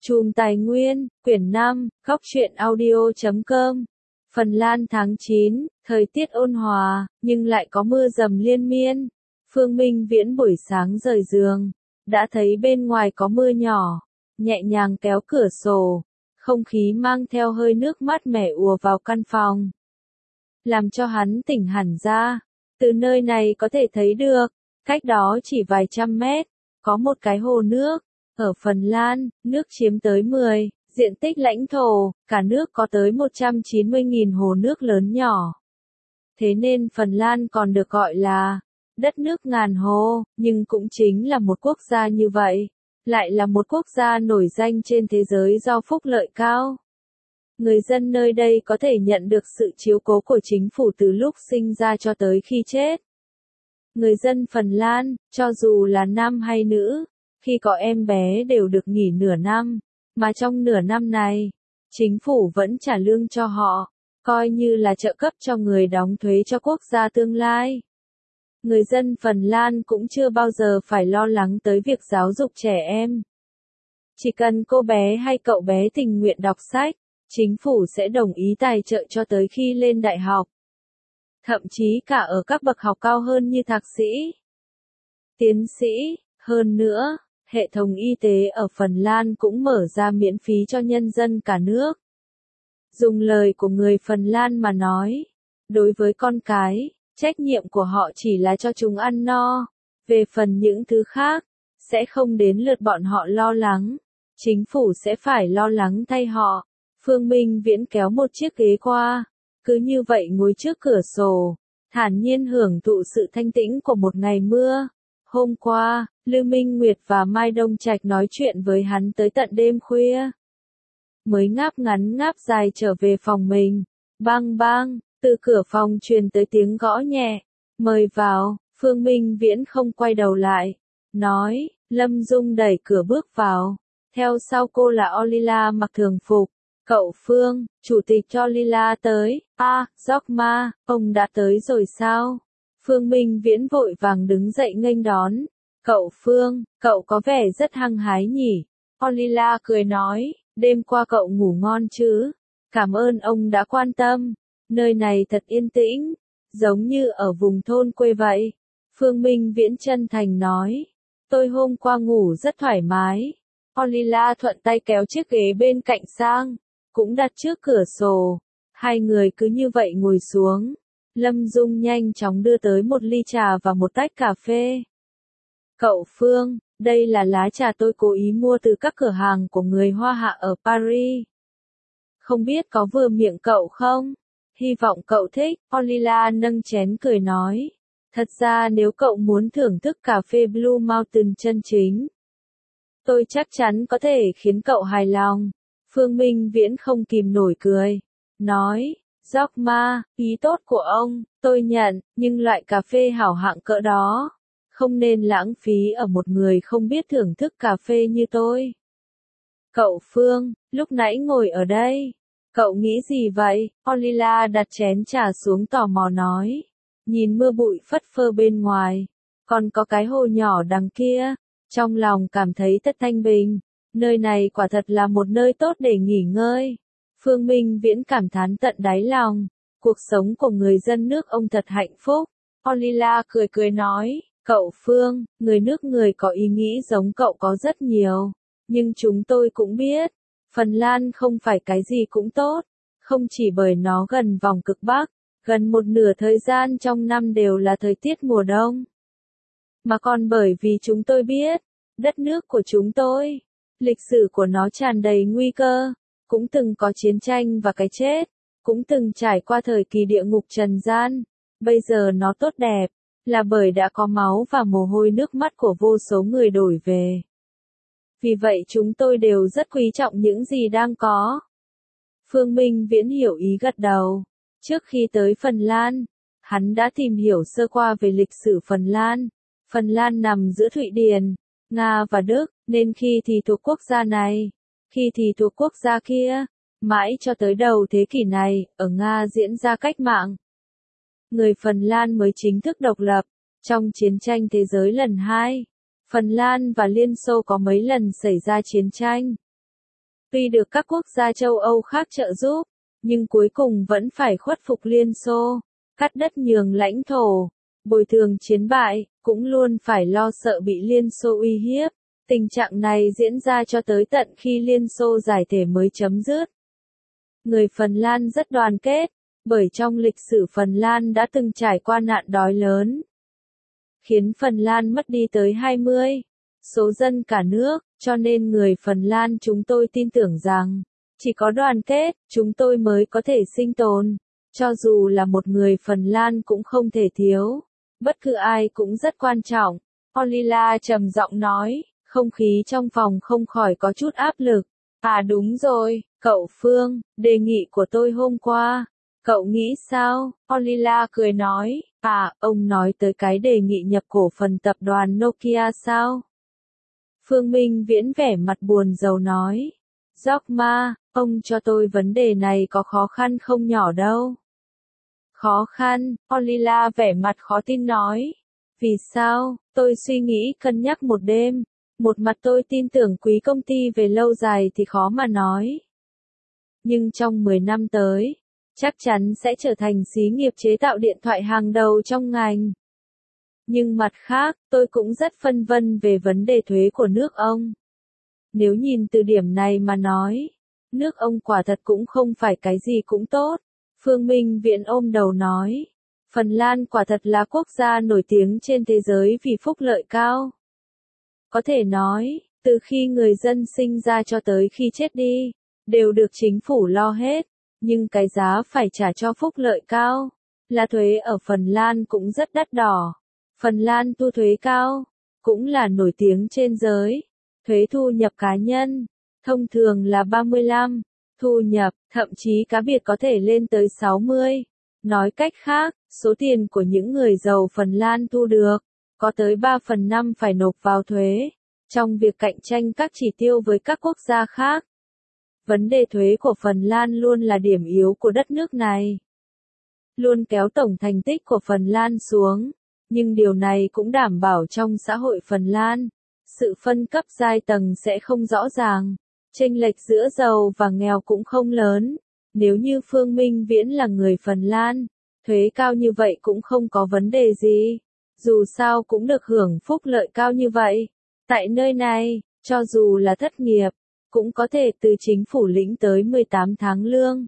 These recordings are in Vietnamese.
Chùm Tài nguyên, quyển 5, góc truyện audio.com. Phần Lan tháng 9, thời tiết ôn hòa, nhưng lại có mưa dầm liên miên. Phương Minh Viễn buổi sáng rời giường, đã thấy bên ngoài có mưa nhỏ, nhẹ nhàng kéo cửa sổ, không khí mang theo hơi nước mát mẻ ùa vào căn phòng, làm cho hắn tỉnh hẳn ra. Từ nơi này có thể thấy được, cách đó chỉ vài trăm mét, có một cái hồ nước. Ở Phần Lan, nước chiếm tới 10 diện tích lãnh thổ, cả nước có tới 190.000 hồ nước lớn nhỏ. Thế nên Phần Lan còn được gọi là đất nước ngàn hồ, nhưng cũng chính là một quốc gia như vậy, lại là một quốc gia nổi danh trên thế giới do phúc lợi cao. Người dân nơi đây có thể nhận được sự chiếu cố của chính phủ từ lúc sinh ra cho tới khi chết. Người dân Phần Lan, cho dù là nam hay nữ, khi có em bé đều được nghỉ nửa năm, mà trong nửa năm này, chính phủ vẫn trả lương cho họ, coi như là trợ cấp cho người đóng thuế cho quốc gia tương lai. Người dân Phần Lan cũng chưa bao giờ phải lo lắng tới việc giáo dục trẻ em. Chỉ cần cô bé hay cậu bé tình nguyện đọc sách, chính phủ sẽ đồng ý tài trợ cho tới khi lên đại học. Thậm chí cả ở các bậc học cao hơn như thạc sĩ, tiến sĩ. Hơn nữa, hệ thống y tế ở Phần Lan cũng mở ra miễn phí cho nhân dân cả nước. Dùng lời của người Phần Lan mà nói, đối với con cái, trách nhiệm của họ chỉ là cho chúng ăn no. Về phần những thứ khác, sẽ không đến lượt bọn họ lo lắng. Chính phủ sẽ phải lo lắng thay họ. Phương Minh Viễn kéo một chiếc ghế qua, cứ như vậy ngồi trước cửa sổ, thản nhiên hưởng thụ sự thanh tĩnh của một ngày mưa. Hôm qua, Lưu Minh Nguyệt và Mai Đông Trạch nói chuyện với hắn tới tận đêm khuya. Mới ngáp ngắn ngáp dài trở về phòng mình. Bang bang, từ cửa phòng truyền tới tiếng gõ nhẹ. Mời vào. Phương Minh Viễn không quay đầu lại. Nói, Lâm Dung đẩy cửa bước vào. Theo sau cô là Olila mặc thường phục. Cậu Phương, chủ tịch Olila tới. Giocma, ông đã tới rồi sao? Phương Minh Viễn vội vàng đứng dậy nghênh đón. Cậu Phương, cậu có vẻ rất hăng hái nhỉ? Olila cười nói, đêm qua cậu ngủ ngon chứ? Cảm ơn ông đã quan tâm. Nơi này thật yên tĩnh, giống như ở vùng thôn quê vậy. Phương Minh Viễn chân thành nói, tôi hôm qua ngủ rất thoải mái. Olila thuận tay kéo chiếc ghế bên cạnh sang, cũng đặt trước cửa sổ. Hai người cứ như vậy ngồi xuống. Lâm Dung nhanh chóng đưa tới một ly trà và một tách cà phê. Cậu Phương, đây là lá trà tôi cố ý mua từ các cửa hàng của người Hoa Hạ ở Paris. Không biết có vừa miệng cậu không? Hy vọng cậu thích. Olila nâng chén cười nói. Thật ra nếu cậu muốn thưởng thức cà phê Blue Mountain chân chính, tôi chắc chắn có thể khiến cậu hài lòng. Phương Minh Viễn không kìm nổi cười. Nói. Giocma, ý tốt của ông, tôi nhận, nhưng loại cà phê hảo hạng cỡ đó, không nên lãng phí ở một người không biết thưởng thức cà phê như tôi. Cậu Phương, lúc nãy ngồi ở đây, cậu nghĩ gì vậy? Olila đặt chén trà xuống tò mò nói, nhìn mưa bụi phất phơ bên ngoài, còn có cái hồ nhỏ đằng kia, trong lòng cảm thấy thật thanh bình, nơi này quả thật là một nơi tốt để nghỉ ngơi. Phương Minh Viễn cảm thán tận đáy lòng, cuộc sống của người dân nước ông thật hạnh phúc. Olila cười cười nói, cậu Phương, người nước người có ý nghĩ giống cậu có rất nhiều, nhưng chúng tôi cũng biết, Phần Lan không phải cái gì cũng tốt, không chỉ bởi nó gần vòng cực Bắc, gần một nửa thời gian trong năm đều là thời tiết mùa đông, mà còn bởi vì chúng tôi biết, đất nước của chúng tôi, lịch sử của nó tràn đầy nguy cơ. Cũng từng có chiến tranh và cái chết, cũng từng trải qua thời kỳ địa ngục trần gian, bây giờ nó tốt đẹp, là bởi đã có máu và mồ hôi nước mắt của vô số người đổi về. Vì vậy chúng tôi đều rất quý trọng những gì đang có. Phương Minh Viễn hiểu ý gật đầu. Trước khi tới Phần Lan, hắn đã tìm hiểu sơ qua về lịch sử Phần Lan. Phần Lan nằm giữa Thụy Điển, Nga và Đức, nên khi thì thuộc quốc gia này, khi thì thuộc quốc gia kia, mãi cho tới đầu thế kỷ này, ở Nga diễn ra cách mạng. Người Phần Lan mới chính thức độc lập. Trong chiến tranh thế giới lần 2, Phần Lan và Liên Xô có mấy lần xảy ra chiến tranh. Tuy được các quốc gia châu Âu khác trợ giúp, nhưng cuối cùng vẫn phải khuất phục Liên Xô, cắt đất nhường lãnh thổ, bồi thường chiến bại, cũng luôn phải lo sợ bị Liên Xô uy hiếp. Tình trạng này diễn ra cho tới tận khi Liên Xô giải thể mới chấm dứt. Người Phần Lan rất đoàn kết, bởi trong lịch sử Phần Lan đã từng trải qua nạn đói lớn, khiến Phần Lan mất đi tới 20 số dân cả nước, cho nên người Phần Lan chúng tôi tin tưởng rằng, chỉ có đoàn kết, chúng tôi mới có thể sinh tồn. Cho dù là một người Phần Lan cũng không thể thiếu, bất cứ ai cũng rất quan trọng. Olila trầm giọng nói, không khí trong phòng không khỏi có chút áp lực. À đúng rồi, cậu Phương, đề nghị của tôi hôm qua. Cậu nghĩ sao? Olila cười nói, à, ông nói tới cái đề nghị nhập cổ phần tập đoàn Nokia sao? Phương Minh Viễn vẻ mặt buồn rầu nói, Dogma, ông cho tôi vấn đề này có khó khăn không nhỏ đâu. Khó khăn, Olila vẻ mặt khó tin nói. Vì sao? Tôi suy nghĩ cân nhắc một đêm. Một mặt tôi tin tưởng quý công ty về lâu dài thì khó mà nói. Nhưng trong 10 năm tới, chắc chắn sẽ trở thành xí nghiệp chế tạo điện thoại hàng đầu trong ngành. Nhưng mặt khác, tôi cũng rất phân vân về vấn đề thuế của nước ông. Nếu nhìn từ điểm này mà nói, nước ông quả thật cũng không phải cái gì cũng tốt. Phương Minh Viễn ôm đầu nói, Phần Lan quả thật là quốc gia nổi tiếng trên thế giới vì phúc lợi cao. Có thể nói, từ khi người dân sinh ra cho tới khi chết đi, đều được chính phủ lo hết, nhưng cái giá phải trả cho phúc lợi cao, là thuế ở Phần Lan cũng rất đắt đỏ. Phần Lan thu thuế cao, cũng là nổi tiếng trên giới. Thuế thu nhập cá nhân, thông thường là 35, thu nhập, thậm chí cá biệt có thể lên tới 60. Nói cách khác, số tiền của những người giàu Phần Lan thu được, có tới 3/5 phải nộp vào thuế, trong việc cạnh tranh các chỉ tiêu với các quốc gia khác. Vấn đề thuế của Phần Lan luôn là điểm yếu của đất nước này. Luôn kéo tổng thành tích của Phần Lan xuống, nhưng điều này cũng đảm bảo trong xã hội Phần Lan, sự phân cấp giai tầng sẽ không rõ ràng, chênh lệch giữa giàu và nghèo cũng không lớn. Nếu như Phương Minh Viễn là người Phần Lan, thuế cao như vậy cũng không có vấn đề gì, dù sao cũng được hưởng phúc lợi cao như vậy. Tại nơi này, cho dù là thất nghiệp, cũng có thể từ chính phủ lĩnh tới 18 tháng lương.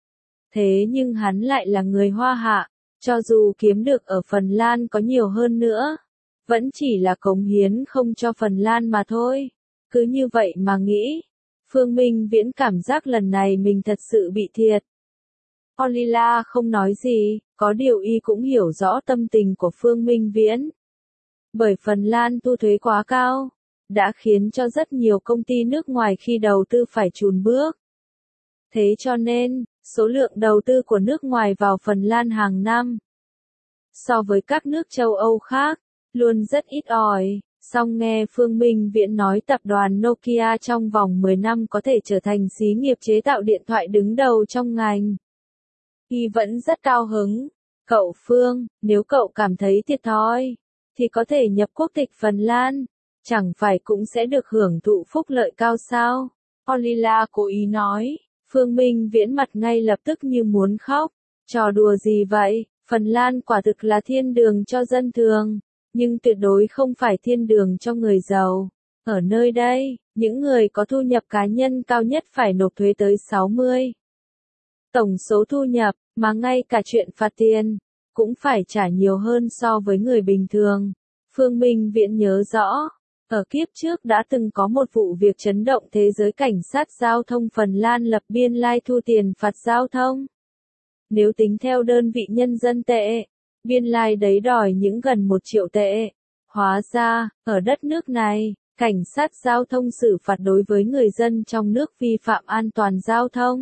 Thế nhưng hắn lại là người Hoa Hạ, cho dù kiếm được ở Phần Lan có nhiều hơn nữa, vẫn chỉ là cống hiến không cho Phần Lan mà thôi. Cứ như vậy mà nghĩ, Phương Minh Viễn cảm giác lần này mình thật sự bị thiệt. Olila không nói gì, có điều y cũng hiểu rõ tâm tình của Phương Minh Viễn. Bởi Phần Lan thu thuế quá cao, đã khiến cho rất nhiều công ty nước ngoài khi đầu tư phải chùn bước. Thế cho nên, số lượng đầu tư của nước ngoài vào Phần Lan hàng năm, so với các nước châu Âu khác, luôn rất ít ỏi. Song nghe Phương Minh Viễn nói tập đoàn Nokia trong vòng 10 năm có thể trở thành xí nghiệp chế tạo điện thoại đứng đầu trong ngành, y vẫn rất cao hứng. Cậu Phương, nếu cậu cảm thấy thiệt thòi, thì có thể nhập quốc tịch Phần Lan, chẳng phải cũng sẽ được hưởng thụ phúc lợi cao sao? Olila cố ý nói. Phương Minh Viễn mặt ngay lập tức như muốn khóc. Trò đùa gì vậy? Phần Lan quả thực là thiên đường cho dân thường, nhưng tuyệt đối không phải thiên đường cho người giàu. Ở nơi đây, những người có thu nhập cá nhân cao nhất phải nộp thuế tới 60. Tổng số thu nhập, mà ngay cả chuyện phạt tiền, cũng phải trả nhiều hơn so với người bình thường. Phương Minh Viễn nhớ rõ, ở kiếp trước đã từng có một vụ việc chấn động thế giới. Cảnh sát giao thông Phần Lan lập biên lai thu tiền phạt giao thông. Nếu tính theo đơn vị nhân dân tệ, biên lai đấy đòi những gần 1 triệu tệ. Hóa ra, ở đất nước này, cảnh sát giao thông xử phạt đối với người dân trong nước vi phạm an toàn giao thông,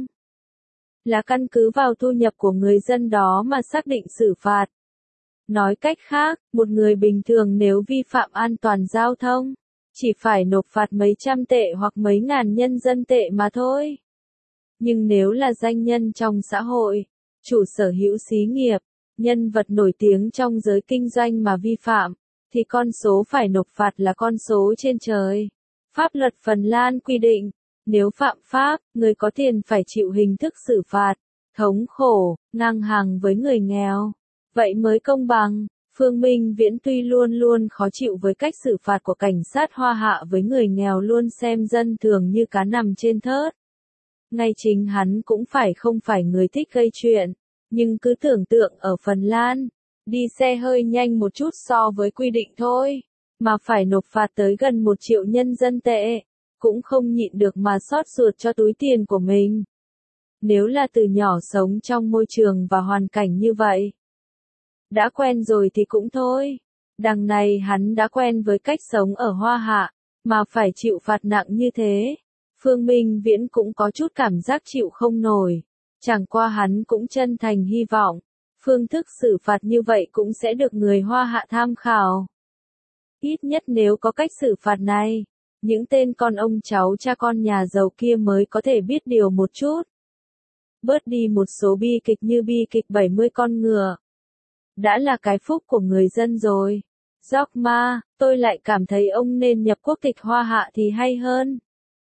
là căn cứ vào thu nhập của người dân đó mà xác định xử phạt. Nói cách khác, một người bình thường nếu vi phạm an toàn giao thông, chỉ phải nộp phạt mấy trăm tệ hoặc mấy ngàn nhân dân tệ mà thôi. Nhưng nếu là danh nhân trong xã hội, chủ sở hữu xí nghiệp, nhân vật nổi tiếng trong giới kinh doanh mà vi phạm, thì con số phải nộp phạt là con số trên trời. Pháp luật Phần Lan quy định, Nếu phạm pháp, người có tiền phải chịu hình thức xử phạt, thống khổ, ngang hàng với người nghèo. Vậy mới công bằng. Phương Minh Viễn tuy luôn luôn khó chịu với cách xử phạt của cảnh sát Hoa Hạ với người nghèo luôn xem dân thường như cá nằm trên thớt. Ngay chính hắn cũng không phải người thích gây chuyện, nhưng cứ tưởng tượng ở Phần Lan, đi xe hơi nhanh một chút so với quy định thôi, mà phải nộp phạt tới gần 1 triệu nhân dân tệ, cũng không nhịn được mà xót ruột cho túi tiền của mình. Nếu là từ nhỏ sống trong môi trường và hoàn cảnh như vậy, đã quen rồi thì cũng thôi. Đằng này hắn đã quen với cách sống ở Hoa Hạ, mà phải chịu phạt nặng như thế. Phương Minh Viễn cũng có chút cảm giác chịu không nổi. Chẳng qua hắn cũng chân thành hy vọng, phương thức xử phạt như vậy cũng sẽ được người Hoa Hạ tham khảo. Ít nhất nếu có cách xử phạt này, những tên con ông cháu cha con nhà giàu kia mới có thể biết điều một chút. Bớt đi một số bi kịch như bi kịch 70 con ngựa. Đã là cái phúc của người dân rồi. Dogma, tôi lại cảm thấy ông nên nhập quốc tịch Hoa Hạ thì hay hơn.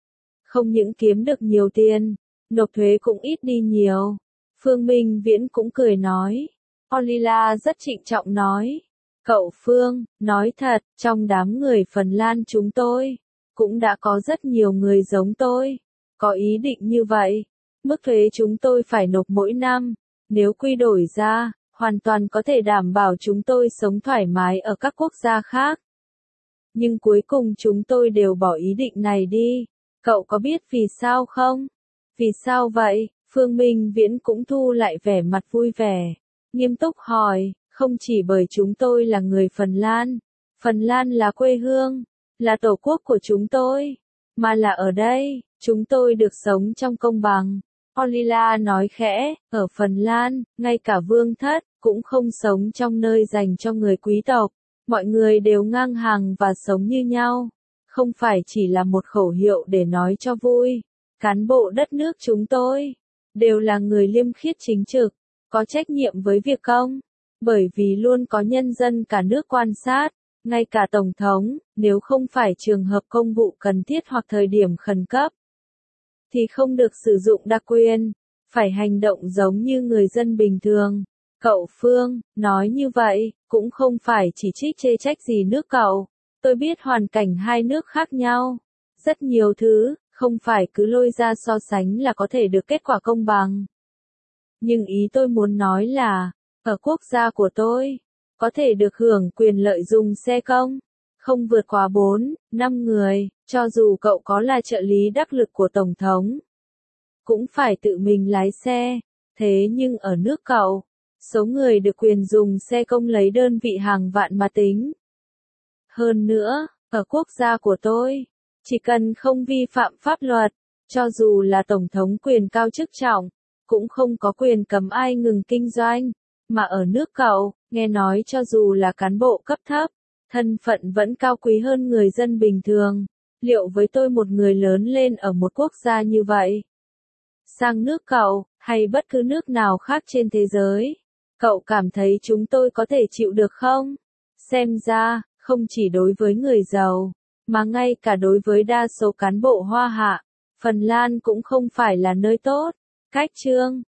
Không những kiếm được nhiều tiền, nộp thuế cũng ít đi nhiều. Phương Minh Viễn cũng cười nói. Olila rất trịnh trọng nói. Cậu Phương, nói thật, trong đám người Phần Lan chúng tôi, cũng đã có rất nhiều người giống tôi, có ý định như vậy. Mức thuế chúng tôi phải nộp mỗi năm, nếu quy đổi ra, hoàn toàn có thể đảm bảo chúng tôi sống thoải mái ở các quốc gia khác. Nhưng cuối cùng chúng tôi đều bỏ ý định này đi. Cậu có biết vì sao không? Vì sao vậy? Phương Minh Viễn cũng thu lại vẻ mặt vui vẻ, nghiêm túc hỏi, không chỉ bởi chúng tôi là người Phần Lan. Phần Lan là quê hương, là tổ quốc của chúng tôi, mà là ở đây, chúng tôi được sống trong công bằng. Olila nói khẽ, ở Phần Lan, ngay cả vương thất, cũng không sống trong nơi dành cho người quý tộc. Mọi người đều ngang hàng và sống như nhau. Không phải chỉ là một khẩu hiệu để nói cho vui. Cán bộ đất nước chúng tôi, đều là người liêm khiết chính trực, có trách nhiệm với việc công. Bởi vì luôn có nhân dân cả nước quan sát, ngay cả Tổng thống, nếu không phải trường hợp công vụ cần thiết hoặc thời điểm khẩn cấp, thì không được sử dụng đặc quyền, phải hành động giống như người dân bình thường. Cậu Phương, nói như vậy, cũng không phải chỉ trích chê trách gì nước cậu. Tôi biết hoàn cảnh hai nước khác nhau. Rất nhiều thứ, không phải cứ lôi ra so sánh là có thể được kết quả công bằng. Nhưng ý tôi muốn nói là, ở quốc gia của tôi, có thể được hưởng quyền lợi dùng xe công, không vượt quá 4, 5 người, cho dù cậu có là trợ lý đắc lực của Tổng thống, cũng phải tự mình lái xe. Thế nhưng ở nước cậu, số người được quyền dùng xe công lấy đơn vị hàng vạn mà tính. Hơn nữa, ở quốc gia của tôi, chỉ cần không vi phạm pháp luật, cho dù là Tổng thống quyền cao chức trọng, cũng không có quyền cấm ai ngừng kinh doanh. Mà ở nước cậu, nghe nói cho dù là cán bộ cấp thấp, thân phận vẫn cao quý hơn người dân bình thường. Liệu với tôi một người lớn lên ở một quốc gia như vậy, sang nước cậu, hay bất cứ nước nào khác trên thế giới, cậu cảm thấy chúng tôi có thể chịu được không? Xem ra, không chỉ đối với người giàu, mà ngay cả đối với đa số cán bộ Hoa Hạ, Phần Lan cũng không phải là nơi tốt. Cách chương